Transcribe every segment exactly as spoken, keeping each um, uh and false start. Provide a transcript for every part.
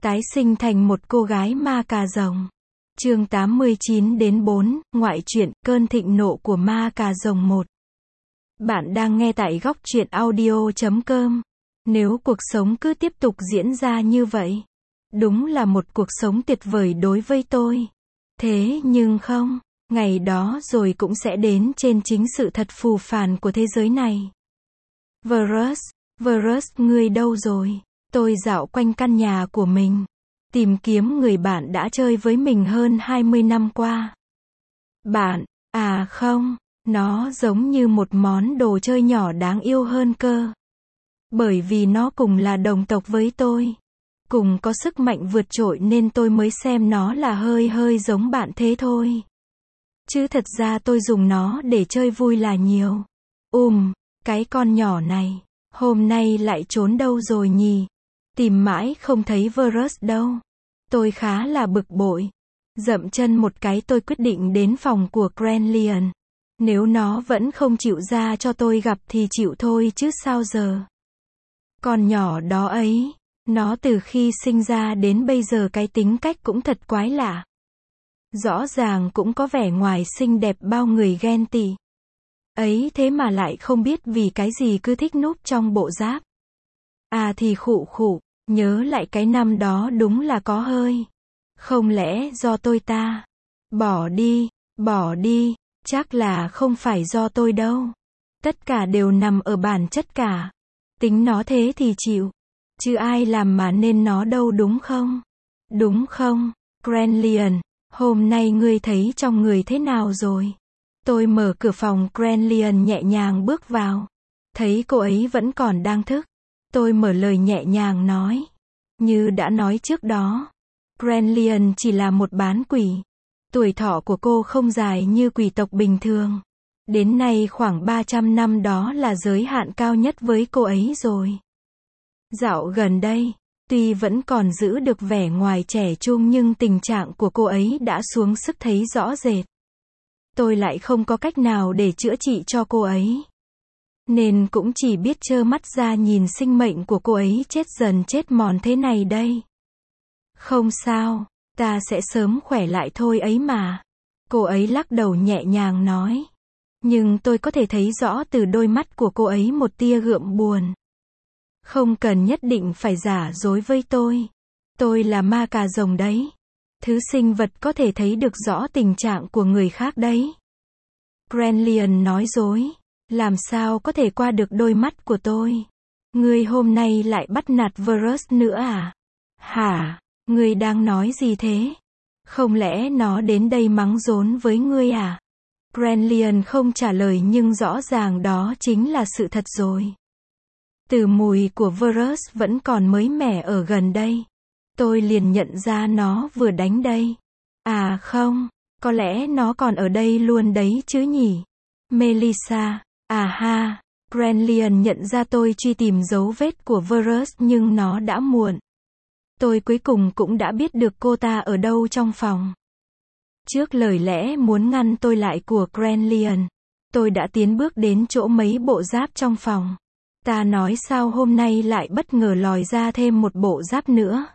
Tái sinh thành một cô gái ma cà rồng. Chương tám mươi chín đến bốn, ngoại truyện, cơn thịnh nộ của ma cà rồng một. Bạn đang nghe tại góc truyện audio chấm com. Nếu cuộc sống cứ tiếp tục diễn ra như vậy, đúng là một cuộc sống tuyệt vời đối với tôi. Thế nhưng không, ngày đó rồi cũng sẽ đến trên chính sự thật phù phàng của thế giới này. Virus, Virus, ngươi đâu rồi? Tôi dạo quanh căn nhà của mình, tìm kiếm người bạn đã chơi với mình hơn hai mươi năm qua. Bạn, à không, nó giống như một món đồ chơi nhỏ đáng yêu hơn cơ. Bởi vì nó cùng là đồng tộc với tôi, cùng có sức mạnh vượt trội nên tôi mới xem nó là hơi hơi giống bạn thế thôi. Chứ thật ra tôi dùng nó để chơi vui là nhiều. Ùm, cái con nhỏ này, hôm nay lại trốn đâu rồi nhỉ? Tìm mãi không thấy Virus đâu. Tôi khá là bực bội. Dậm chân một cái tôi quyết định đến phòng của Crenlian. Nếu nó vẫn không chịu ra cho tôi gặp thì chịu thôi chứ sao giờ. Con nhỏ đó ấy, nó từ khi sinh ra đến bây giờ cái tính cách cũng thật quái lạ. Rõ ràng cũng có vẻ ngoài xinh đẹp bao người ghen tị. Ấy thế mà lại không biết vì cái gì cứ thích núp trong bộ giáp. À thì khụ khụ, nhớ lại cái năm đó đúng là có hơi. Không lẽ do tôi ta? Bỏ đi, bỏ đi, chắc là không phải do tôi đâu. Tất cả đều nằm ở bản chất cả. Tính nó thế thì chịu. Chứ ai làm mà nên nó đâu đúng không? Đúng không, Crenlian, hôm nay ngươi thấy trong người thế nào rồi? Tôi mở cửa phòng Crenlian nhẹ nhàng bước vào. Thấy cô ấy vẫn còn đang thức. Tôi mở lời nhẹ nhàng nói. Như đã nói trước đó, Crenlian chỉ là một bán quỷ. Tuổi thọ của cô không dài như quỷ tộc bình thường. Đến nay khoảng ba trăm năm đó là giới hạn cao nhất với cô ấy rồi. Dạo gần đây, tuy vẫn còn giữ được vẻ ngoài trẻ trung nhưng tình trạng của cô ấy đã xuống sức thấy rõ rệt. Tôi lại không có cách nào để chữa trị cho cô ấy. Nên cũng chỉ biết trơ mắt ra nhìn sinh mệnh của cô ấy chết dần chết mòn thế này đây. Không sao, ta sẽ sớm khỏe lại thôi ấy mà. Cô ấy lắc đầu nhẹ nhàng nói. Nhưng tôi có thể thấy rõ từ đôi mắt của cô ấy một tia gượng buồn. Không cần nhất định phải giả dối với tôi. Tôi là ma cà rồng đấy. Thứ sinh vật có thể thấy được rõ tình trạng của người khác đấy. Crenlian nói dối. Làm sao có thể qua được đôi mắt của tôi? Ngươi hôm nay lại bắt nạt Virus nữa à? Hả? Ngươi đang nói gì thế? Không lẽ nó đến đây mắng rốn với ngươi à? Crenlian không trả lời nhưng rõ ràng đó chính là sự thật rồi. Từ mùi của Virus vẫn còn mới mẻ ở gần đây. Tôi liền nhận ra nó vừa đánh đây. À không, có lẽ nó còn ở đây luôn đấy chứ nhỉ? Melissa. À ha, Crenlian nhận ra tôi truy tìm dấu vết của Virus nhưng nó đã muộn. Tôi cuối cùng cũng đã biết được cô ta ở đâu trong phòng. Trước lời lẽ muốn ngăn tôi lại của Crenlian, tôi đã tiến bước đến chỗ mấy bộ giáp trong phòng. Ta nói sao hôm nay lại bất ngờ lòi ra thêm một bộ giáp nữa.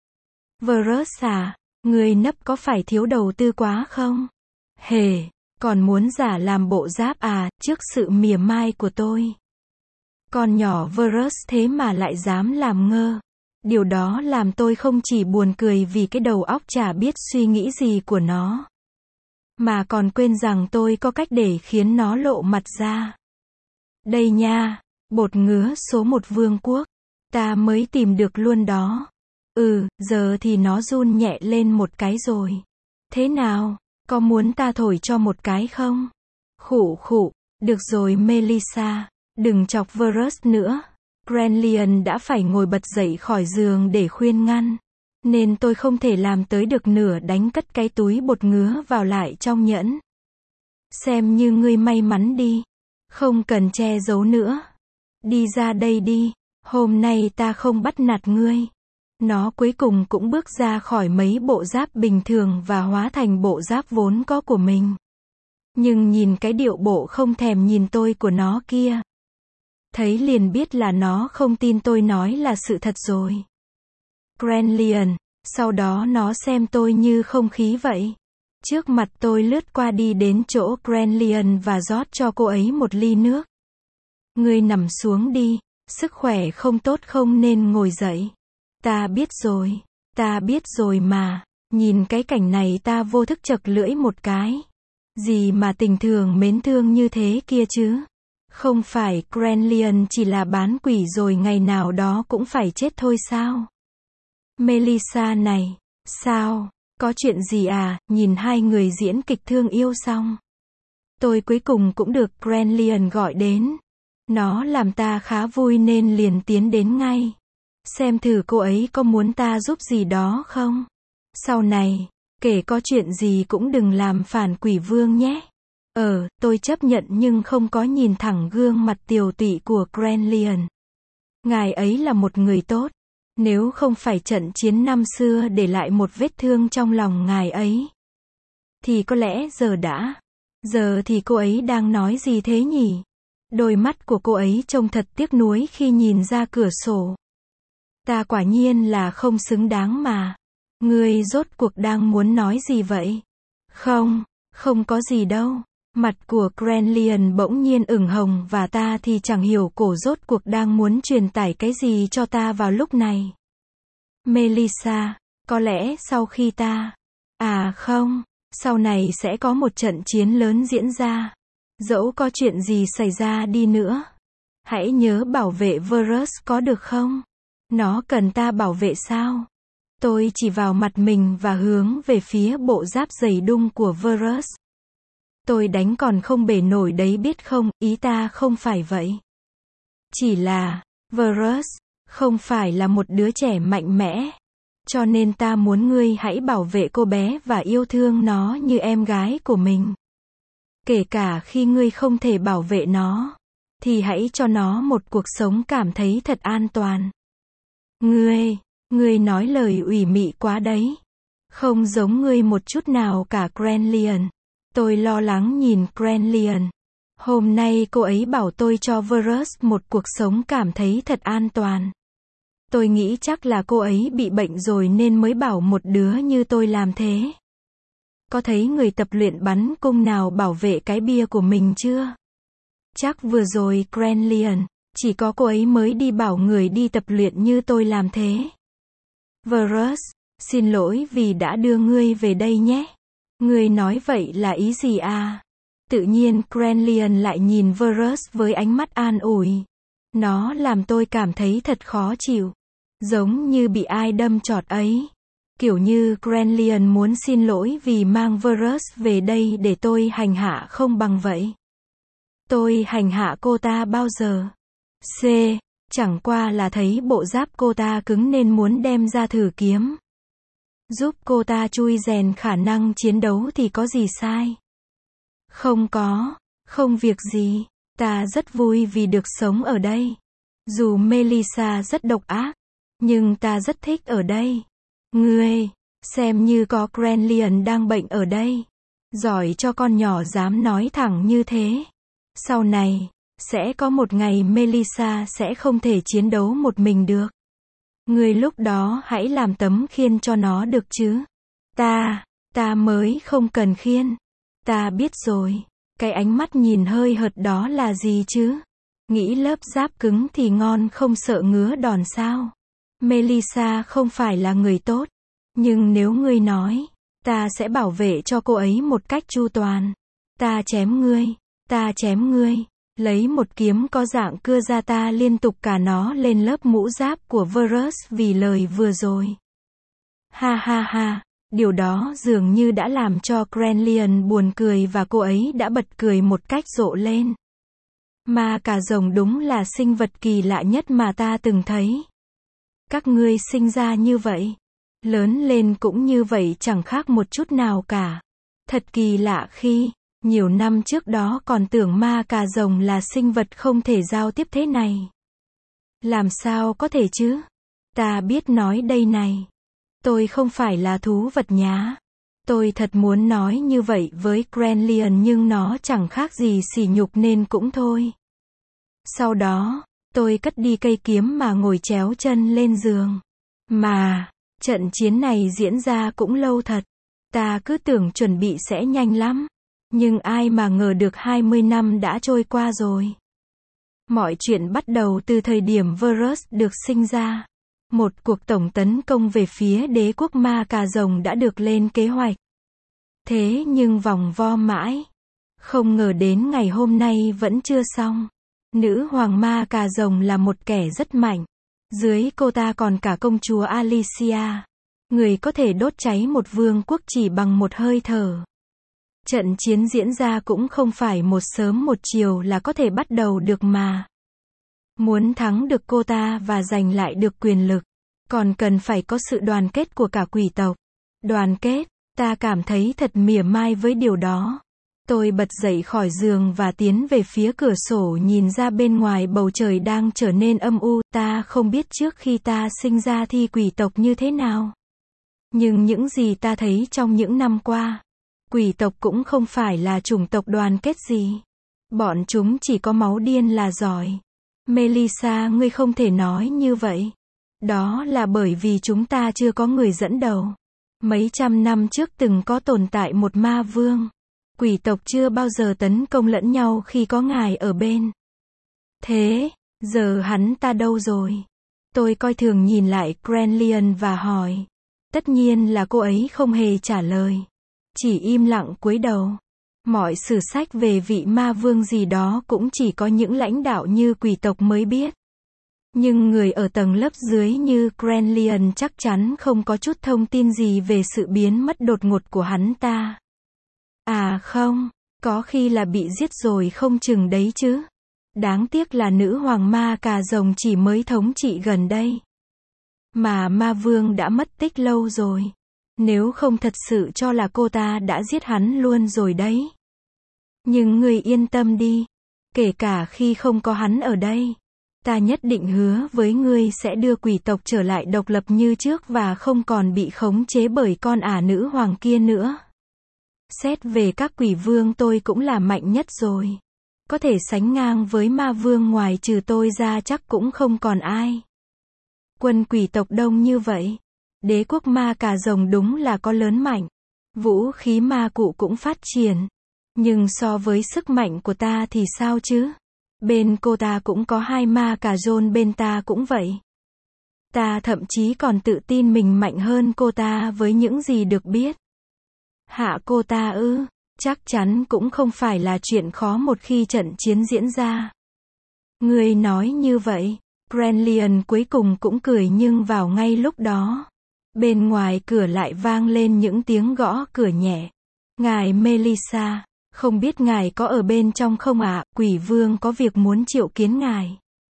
Virus à, người nấp có phải thiếu đầu tư quá không? Hề, còn muốn giả làm bộ giáp à, trước sự mỉa mai của tôi. Con nhỏ Virus thế mà lại dám làm ngơ. Điều đó làm tôi không chỉ buồn cười vì cái đầu óc chả biết suy nghĩ gì của nó. Mà còn quên rằng tôi có cách để khiến nó lộ mặt ra. Đây nha, bột ngứa số một vương quốc. Ta mới tìm được luôn đó. Ừ, giờ thì nó run nhẹ lên một cái rồi. Thế nào, có muốn ta thổi cho một cái không? Khụ khụ, được rồi Melissa, đừng chọc Virus nữa. Crenlian đã phải ngồi bật dậy khỏi giường để khuyên ngăn. Nên tôi không thể làm tới được nửa đánh cất cái túi bột ngứa vào lại trong nhẫn. Xem như ngươi may mắn đi. Không cần che giấu nữa. Đi ra đây đi. Hôm nay ta không bắt nạt ngươi. Nó cuối cùng cũng bước ra khỏi mấy bộ giáp bình thường và hóa thành bộ giáp vốn có của mình. Nhưng nhìn cái điệu bộ không thèm nhìn tôi của nó kia. Thấy liền biết là nó không tin tôi nói là sự thật rồi. Granlian, sau đó nó xem tôi như không khí vậy. Trước mặt tôi lướt qua đi đến chỗ Granlian và rót cho cô ấy một ly nước. Ngươi nằm xuống đi, sức khỏe không tốt không nên ngồi dậy. Ta biết rồi, ta biết rồi mà, nhìn cái cảnh này ta vô thức chật lưỡi một cái. Gì mà tình thường mến thương như thế kia chứ? Không phải Granlian chỉ là bán quỷ rồi ngày nào đó cũng phải chết thôi sao? Melissa này, sao? Có chuyện gì à? Nhìn hai người diễn kịch thương yêu xong. Tôi cuối cùng cũng được Granlian gọi đến. Nó làm ta khá vui nên liền tiến đến ngay. Xem thử cô ấy có muốn ta giúp gì đó không? Sau này, kể có chuyện gì cũng đừng làm phản quỷ vương nhé. Ờ, tôi chấp nhận nhưng không có nhìn thẳng gương mặt tiều tụy của Granlian. Ngài ấy là một người tốt. Nếu không phải trận chiến năm xưa để lại một vết thương trong lòng ngài ấy, thì có lẽ giờ đã. Giờ thì cô ấy đang nói gì thế nhỉ? Đôi mắt của cô ấy trông thật tiếc nuối khi nhìn ra cửa sổ. Ta quả nhiên là không xứng đáng mà. Ngươi rốt cuộc đang muốn nói gì vậy? Không, không có gì đâu. Mặt của Granlian bỗng nhiên ửng hồng và ta thì chẳng hiểu cổ rốt cuộc đang muốn truyền tải cái gì cho ta vào lúc này. Melissa, có lẽ sau khi ta... À không, sau này sẽ có một trận chiến lớn diễn ra. Dẫu có chuyện gì xảy ra đi nữa, hãy nhớ bảo vệ Varus có được không? Nó cần ta bảo vệ sao? Tôi chỉ vào mặt mình và hướng về phía bộ giáp dày đung của Varus. Tôi đánh còn không bể nổi đấy biết không, ý ta không phải vậy. Chỉ là, Varus, không phải là một đứa trẻ mạnh mẽ. Cho nên ta muốn ngươi hãy bảo vệ cô bé và yêu thương nó như em gái của mình. Kể cả khi ngươi không thể bảo vệ nó, thì hãy cho nó một cuộc sống cảm thấy thật an toàn. Ngươi, ngươi nói lời ủy mị quá đấy. Không giống ngươi một chút nào cả Granlian. Tôi lo lắng nhìn Granlian. Hôm nay cô ấy bảo tôi cho Varus một cuộc sống cảm thấy thật an toàn. Tôi nghĩ chắc là cô ấy bị bệnh rồi nên mới bảo một đứa như tôi làm thế. Có thấy người tập luyện bắn cung nào bảo vệ cái bia của mình chưa? Chắc vừa rồi Granlian, chỉ có cô ấy mới đi bảo người đi tập luyện như tôi làm thế. Varus, xin lỗi vì đã đưa ngươi về đây nhé. Ngươi nói vậy là ý gì à? Tự nhiên Granlian lại nhìn Varus với ánh mắt an ủi. Nó làm tôi cảm thấy thật khó chịu. Giống như bị ai đâm chọt ấy. Kiểu như Granlian muốn xin lỗi vì mang Varus về đây để tôi hành hạ không bằng vậy. Tôi hành hạ cô ta bao giờ? C. Chẳng qua là thấy bộ giáp cô ta cứng nên muốn đem ra thử kiếm. Giúp cô ta chui rèn khả năng chiến đấu thì có gì sai? Không có, không việc gì. Ta rất vui vì được sống ở đây. Dù Melissa rất độc ác, nhưng ta rất thích ở đây. Ngươi, xem như có Granlian đang bệnh ở đây. Giỏi cho con nhỏ dám nói thẳng như thế. Sau này, sẽ có một ngày Melissa sẽ không thể chiến đấu một mình được. Ngươi lúc đó hãy làm tấm khiên cho nó được chứ. Ta, ta mới không cần khiên. Ta biết rồi. Cái ánh mắt nhìn hơi hợt đó là gì chứ? Nghĩ lớp giáp cứng thì ngon không sợ ngứa đòn sao? Melissa không phải là người tốt. Nhưng nếu ngươi nói, ta sẽ bảo vệ cho cô ấy một cách chu toàn. Ta chém ngươi. Ta chém ngươi. Lấy một kiếm có dạng cưa ra ta liên tục cả nó lên lớp mũ giáp của Varus vì lời vừa rồi. Ha ha ha, điều đó dường như đã làm cho Granlian buồn cười và cô ấy đã bật cười một cách rộ lên. Ma cà rồng đúng là sinh vật kỳ lạ nhất mà ta từng thấy. Các ngươi sinh ra như vậy, lớn lên cũng như vậy chẳng khác một chút nào cả. Thật kỳ lạ khi, nhiều năm trước đó còn tưởng ma cà rồng là sinh vật không thể giao tiếp thế này. Làm sao có thể chứ? Ta biết nói đây này. Tôi không phải là thú vật nhá. Tôi thật muốn nói như vậy với Granlian nhưng nó chẳng khác gì sỉ nhục nên cũng thôi. Sau đó, tôi cất đi cây kiếm mà ngồi chéo chân lên giường. Mà, trận chiến này diễn ra cũng lâu thật. Ta cứ tưởng chuẩn bị sẽ nhanh lắm. Nhưng ai mà ngờ được hai mươi năm đã trôi qua rồi. Mọi chuyện bắt đầu từ thời điểm Varus được sinh ra. Một cuộc tổng tấn công về phía đế quốc ma cà rồng đã được lên kế hoạch. Thế nhưng vòng vo mãi. Không ngờ đến ngày hôm nay vẫn chưa xong. Nữ hoàng ma cà rồng là một kẻ rất mạnh. Dưới cô ta còn cả công chúa Alicia. Người có thể đốt cháy một vương quốc chỉ bằng một hơi thở. Trận chiến diễn ra cũng không phải một sớm một chiều là có thể bắt đầu được mà. Muốn thắng được cô ta và giành lại được quyền lực, còn cần phải có sự đoàn kết của cả quỷ tộc. Đoàn kết, ta cảm thấy thật mỉa mai với điều đó. Tôi bật dậy khỏi giường và tiến về phía cửa sổ nhìn ra bên ngoài bầu trời đang trở nên âm u. Ta không biết trước khi ta sinh ra thì quỷ tộc như thế nào. Nhưng những gì ta thấy trong những năm qua, quỷ tộc cũng không phải là chủng tộc đoàn kết gì. Bọn chúng chỉ có máu điên là giỏi. Melissa, ngươi không thể nói như vậy. Đó là bởi vì chúng ta chưa có người dẫn đầu. Mấy trăm năm trước từng có tồn tại một ma vương. Quỷ tộc chưa bao giờ tấn công lẫn nhau khi có ngài ở bên. Thế, giờ hắn ta đâu rồi? Tôi coi thường nhìn lại Crenlian và hỏi. Tất nhiên là cô ấy không hề trả lời. Chỉ im lặng cúi đầu. Mọi sử sách về vị ma vương gì đó cũng chỉ có những lãnh đạo như quỷ tộc mới biết. Nhưng người ở tầng lớp dưới như Crenlian chắc chắn không có chút thông tin gì về sự biến mất đột ngột của hắn ta. À không, có khi là bị giết rồi không chừng đấy chứ. Đáng tiếc là nữ hoàng ma cà rồng chỉ mới thống trị gần đây. Mà ma vương đã mất tích lâu rồi. Nếu không thật sự cho là cô ta đã giết hắn luôn rồi đấy. Nhưng ngươi yên tâm đi. Kể cả khi không có hắn ở đây. Ta nhất định hứa với ngươi sẽ đưa quỷ tộc trở lại độc lập như trước và không còn bị khống chế bởi con ả nữ hoàng kia nữa. Xét về các quỷ vương tôi cũng là mạnh nhất rồi. Có thể sánh ngang với ma vương ngoài trừ tôi ra chắc cũng không còn ai. Quân quỷ tộc đông như vậy. Đế quốc ma cà rồng đúng là có lớn mạnh. Vũ khí ma cụ cũng phát triển. Nhưng so với sức mạnh của ta thì sao chứ? Bên cô ta cũng có hai ma cà rôn, bên ta cũng vậy. Ta thậm chí còn tự tin mình mạnh hơn cô ta với những gì được biết. Hạ cô ta ư? Chắc chắn cũng không phải là chuyện khó một khi trận chiến diễn ra. Ngươi nói như vậy. Crenlian cuối cùng cũng cười, nhưng vào ngay lúc đó, bên ngoài cửa lại vang lên những tiếng gõ cửa nhẹ. Ngài Melissa, không biết ngài có ở bên trong không ạ? Quỷ vương có việc muốn triệu kiến ngài.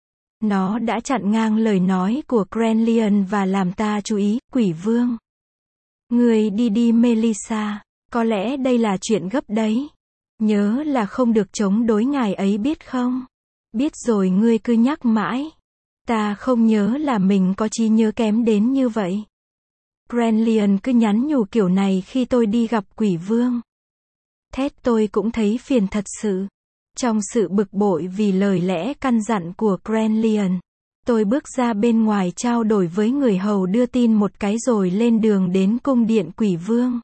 Nó đã chặn ngang lời nói của Crenlian và làm ta chú ý. Quỷ vương. Ngươi đi đi Melissa, có lẽ đây là chuyện gấp đấy. Nhớ là không được chống đối ngài ấy biết không? Biết rồi, ngươi cứ nhắc mãi. Ta không nhớ là mình có trí nhớ kém đến như vậy. Crenlian cứ nhắn nhủ kiểu này khi tôi đi gặp quỷ vương. Thét tôi cũng thấy phiền thật sự. Trong sự bực bội vì lời lẽ căn dặn của Crenlian, tôi bước ra bên ngoài trao đổi với người hầu đưa tin một cái rồi lên đường đến cung điện quỷ vương.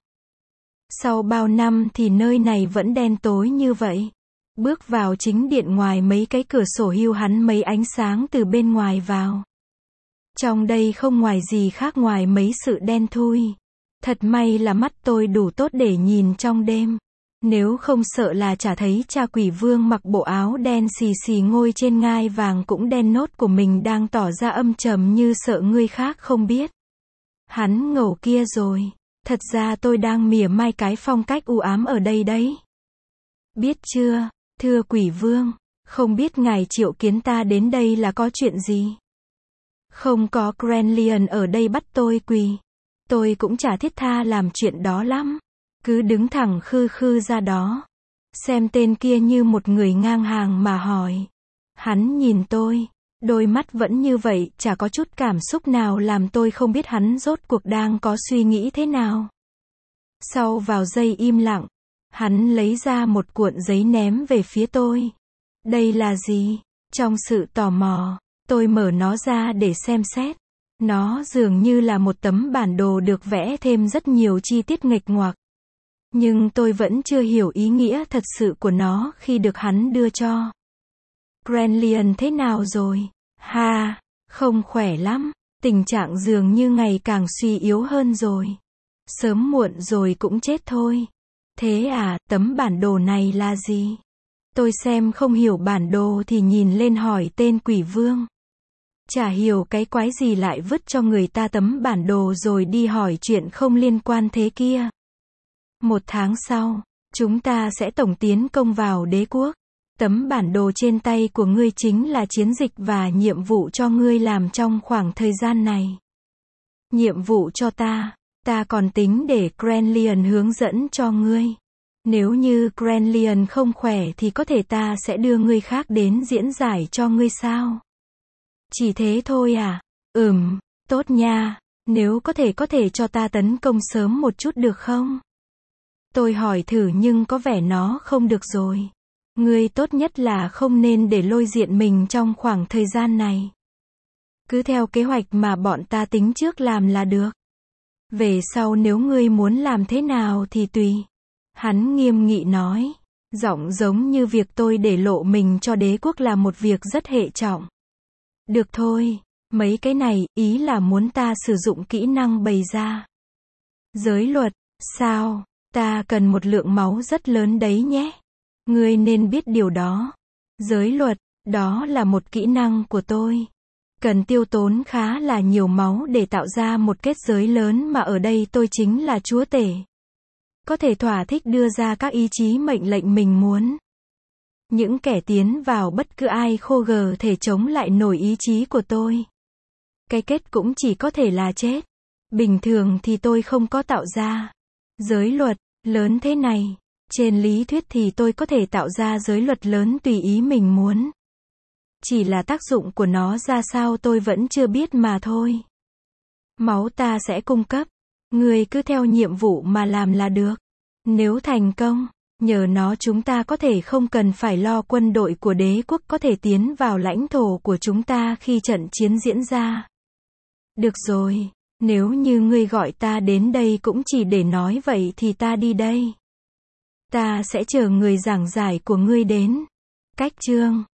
Sau bao năm thì nơi này vẫn đen tối như vậy. Bước vào chính điện, ngoài mấy cái cửa sổ hiu hắn mấy ánh sáng từ bên ngoài vào. Trong đây không ngoài gì khác ngoài mấy sự đen thui. Thật may là mắt tôi đủ tốt để nhìn trong đêm. Nếu không sợ là chả thấy cha quỷ vương mặc bộ áo đen xì xì ngồi trên ngai vàng cũng đen nốt của mình đang tỏ ra âm trầm như sợ người khác không biết. Hắn ngầu kia rồi. Thật ra tôi đang mỉa mai cái phong cách u ám ở đây đấy. Biết chưa, thưa quỷ vương, không biết ngài triệu kiến ta đến đây là có chuyện gì? Không có Crenlian ở đây bắt tôi quỳ. Tôi cũng chả thiết tha làm chuyện đó lắm. Cứ đứng thẳng khư khư ra đó. Xem tên kia như một người ngang hàng mà hỏi. Hắn nhìn tôi. Đôi mắt vẫn như vậy, chả có chút cảm xúc nào làm tôi không biết hắn rốt cuộc đang có suy nghĩ thế nào. Sau vào giây im lặng, hắn lấy ra một cuộn giấy ném về phía tôi. Đây là gì? Trong sự tò mò, tôi mở nó ra để xem xét. Nó dường như là một tấm bản đồ được vẽ thêm rất nhiều chi tiết nghịch ngoạc. Nhưng tôi vẫn chưa hiểu ý nghĩa thật sự của nó khi được hắn đưa cho. Granlian thế nào rồi? Ha, không khỏe lắm. Tình trạng dường như ngày càng suy yếu hơn rồi. Sớm muộn rồi cũng chết thôi. Thế à, tấm bản đồ này là gì? Tôi xem không hiểu bản đồ thì nhìn lên hỏi tên quỷ vương. Chả hiểu cái quái gì lại vứt cho người ta tấm bản đồ rồi đi hỏi chuyện không liên quan thế kia. Một tháng sau, chúng ta sẽ tổng tiến công vào đế quốc. Tấm bản đồ trên tay của ngươi chính là chiến dịch và nhiệm vụ cho ngươi làm trong khoảng thời gian này. Nhiệm vụ cho ta, ta còn tính để Granlian hướng dẫn cho ngươi. Nếu như Granlian không khỏe thì có thể ta sẽ đưa người khác đến diễn giải cho ngươi sao? Chỉ thế thôi à? Ừm, tốt nha, nếu có thể có thể cho ta tấn công sớm một chút được không? Tôi hỏi thử nhưng có vẻ nó không được rồi. Ngươi tốt nhất là không nên để lôi diện mình trong khoảng thời gian này. Cứ theo kế hoạch mà bọn ta tính trước làm là được. Về sau nếu ngươi muốn làm thế nào thì tùy. Hắn nghiêm nghị nói. Giọng giống như việc tôi để lộ mình cho đế quốc là một việc rất hệ trọng. Được thôi, mấy cái này, ý là muốn ta sử dụng kỹ năng bày ra. Giới luật, sao? Ta cần một lượng máu rất lớn đấy nhé. Ngươi nên biết điều đó. Giới luật, đó là một kỹ năng của tôi. Cần tiêu tốn khá là nhiều máu để tạo ra một kết giới lớn mà ở đây tôi chính là chúa tể. Có thể thỏa thích đưa ra các ý chí mệnh lệnh mình muốn. Những kẻ tiến vào bất cứ ai khô gờ thể chống lại nổi ý chí của tôi. Cái kết cũng chỉ có thể là chết. Bình thường thì tôi không có tạo ra giới luật lớn thế này. Trên lý thuyết thì tôi có thể tạo ra giới luật lớn tùy ý mình muốn. Chỉ là tác dụng của nó ra sao tôi vẫn chưa biết mà thôi. Máu ta sẽ cung cấp. Ngươi cứ theo nhiệm vụ mà làm là được. Nếu thành công, nhờ nó chúng ta có thể không cần phải lo quân đội của đế quốc có thể tiến vào lãnh thổ của chúng ta khi trận chiến diễn ra. Được rồi, nếu như ngươi gọi ta đến đây cũng chỉ để nói vậy thì ta đi đây. Ta sẽ chờ người giảng giải của ngươi đến. Cách chương